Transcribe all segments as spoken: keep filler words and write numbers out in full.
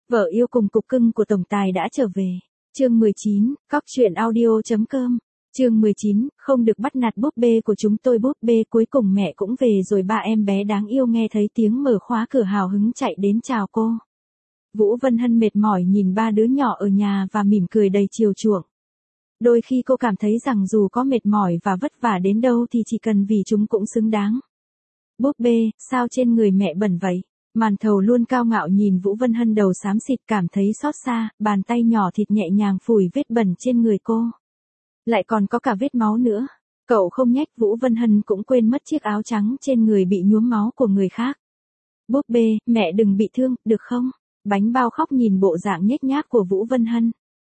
Vợ yêu cùng cục cưng của tổng tài đã trở về. Chương mười chín, cóc truyện audio.com. Chương mười chín, không được bắt nạt búp bê của chúng tôi. Búp bê cuối cùng mẹ cũng về rồi. Ba em bé đáng yêu nghe thấy tiếng mở khóa cửa hào hứng chạy đến chào cô. Vũ Vân Hân mệt mỏi nhìn ba đứa nhỏ ở nhà và mỉm cười đầy chiều chuộng. Đôi khi cô cảm thấy rằng dù có mệt mỏi và vất vả đến đâu thì chỉ cần vì chúng cũng xứng đáng. Búp bê, sao trên người mẹ bẩn vậy? Màn thầu luôn cao ngạo nhìn Vũ Vân Hân đầu xám xịt cảm thấy xót xa, bàn tay nhỏ thịt nhẹ nhàng phủi vết bẩn trên người cô. Lại còn có cả vết máu nữa. Cậu không nhách. Vũ Vân Hân cũng quên mất chiếc áo trắng trên người bị nhuốm máu của người khác. Búp bê, mẹ đừng bị thương, được không? Bánh bao khóc nhìn bộ dạng nhếch nhác của Vũ Vân Hân.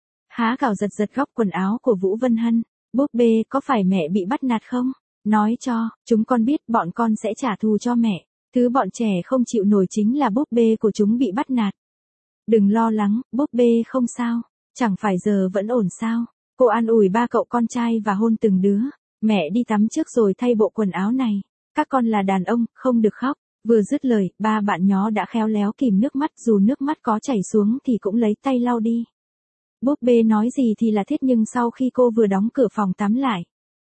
Há cào giật giật góc quần áo của Vũ Vân Hân. Búp bê, có phải mẹ bị bắt nạt không? Nói cho, chúng con biết bọn con sẽ trả thù cho mẹ. Thứ bọn trẻ không chịu nổi chính là búp bê của chúng bị bắt nạt. Đừng lo lắng, búp bê không sao. Chẳng phải giờ vẫn ổn sao? Cô an ủi ba cậu con trai và hôn từng đứa. Mẹ đi tắm trước rồi thay bộ quần áo này. Các con là đàn ông, không được khóc. Vừa dứt lời, ba bạn nhó đã khéo léo kìm nước mắt, dù nước mắt có chảy xuống thì cũng lấy tay lau đi. Búp bê nói gì thì là thiết, nhưng sau khi cô vừa đóng cửa phòng tắm lại,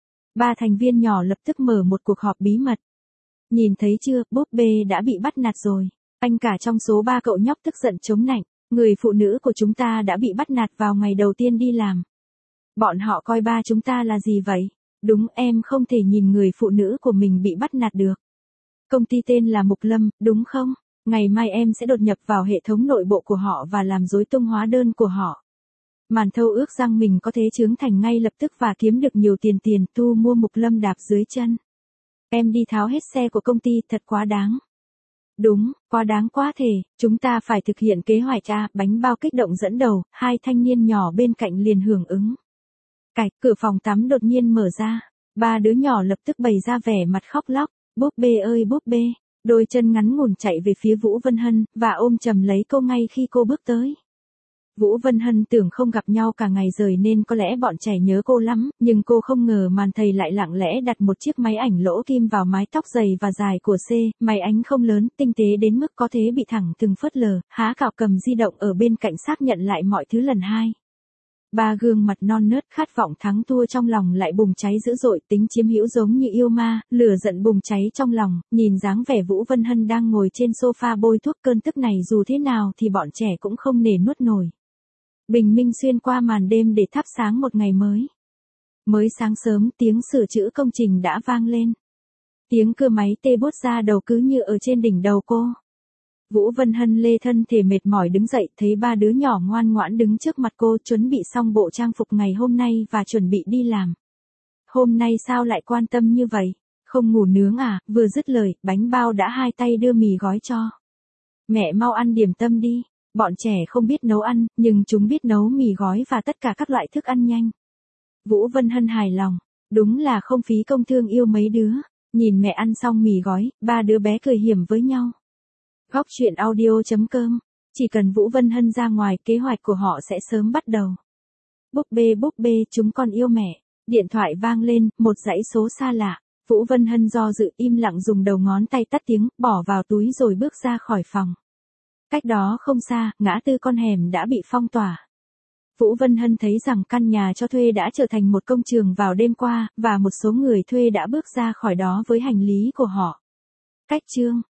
ba thành viên nhỏ lập tức mở một cuộc họp bí mật. Nhìn thấy chưa, búp bê đã bị bắt nạt rồi. Anh cả trong số ba cậu nhóc tức giận chống nạnh. Người phụ nữ của chúng ta đã bị bắt nạt vào ngày đầu tiên đi làm. Bọn họ coi ba chúng ta là gì vậy? Đúng, em không thể nhìn người phụ nữ của mình bị bắt nạt được. Công ty tên là Mục Lâm, đúng không? Ngày mai em sẽ đột nhập vào hệ thống nội bộ của họ và làm rối tung hóa đơn của họ. Màn thâu ước rằng mình có thể chướng thành ngay lập tức và kiếm được nhiều tiền tiền tu mua Mục Lâm đạp dưới chân. Em đi tháo hết xe của công ty, thật quá đáng. Đúng, quá đáng quá thể, chúng ta phải thực hiện kế hoạch A. Bánh bao kích động dẫn đầu, hai thanh niên nhỏ bên cạnh liền hưởng ứng. Cạch, cửa phòng tắm đột nhiên mở ra. Ba đứa nhỏ lập tức bày ra vẻ mặt khóc lóc. Búp bê ơi búp bê, đôi chân ngắn ngủn chạy về phía Vũ Vân Hân, và ôm chầm lấy cô ngay khi cô bước tới. Vũ Vân Hân tưởng không gặp nhau cả ngày rồi nên có lẽ bọn trẻ nhớ cô lắm, nhưng cô không ngờ màn thầy lại lặng lẽ đặt một chiếc máy ảnh lỗ kim vào mái tóc dày và dài của C, máy ảnh không lớn, tinh tế đến mức có thể bị thẳng từng phớt lờ, há cạo cầm di động ở bên cạnh xác nhận lại mọi thứ lần hai. Ba gương mặt non nớt khát vọng thắng thua trong lòng lại bùng cháy dữ dội, tính chiếm hữu giống như yêu ma, lửa giận bùng cháy trong lòng, nhìn dáng vẻ Vũ Vân Hân đang ngồi trên sofa bôi thuốc, cơn tức này dù thế nào thì bọn trẻ cũng không nể nuốt nổi. Bình minh xuyên qua màn đêm để thắp sáng một ngày mới. Mới sáng sớm, tiếng sửa chữa công trình đã vang lên. Tiếng cưa máy tê bút ra đầu cứ như ở trên đỉnh đầu cô. Vũ Vân Hân lê thân thể mệt mỏi đứng dậy, thấy ba đứa nhỏ ngoan ngoãn đứng trước mặt cô, chuẩn bị xong bộ trang phục ngày hôm nay và chuẩn bị đi làm. Hôm nay sao lại quan tâm như vậy? Không ngủ nướng à? Vừa dứt lời, bánh bao đã hai tay đưa mì gói cho. Mẹ mau ăn điểm tâm đi. Bọn trẻ không biết nấu ăn, nhưng chúng biết nấu mì gói và tất cả các loại thức ăn nhanh. Vũ Vân Hân hài lòng. Đúng là không phí công thương yêu mấy đứa. Nhìn mẹ ăn xong mì gói, ba đứa bé cười hiểm với nhau. Góc truyện audio.com. Chỉ cần Vũ Vân Hân ra ngoài, kế hoạch của họ sẽ sớm bắt đầu. Búp bê búp bê, chúng con yêu mẹ. Điện thoại vang lên, một dãy số xa lạ. Vũ Vân Hân do dự, im lặng dùng đầu ngón tay tắt tiếng, bỏ vào túi rồi bước ra khỏi phòng. Cách đó không xa, ngã tư con hẻm đã bị phong tỏa. Vũ Vân Hân thấy rằng căn nhà cho thuê đã trở thành một công trường vào đêm qua, và một số người thuê đã bước ra khỏi đó với hành lý của họ. Cách chương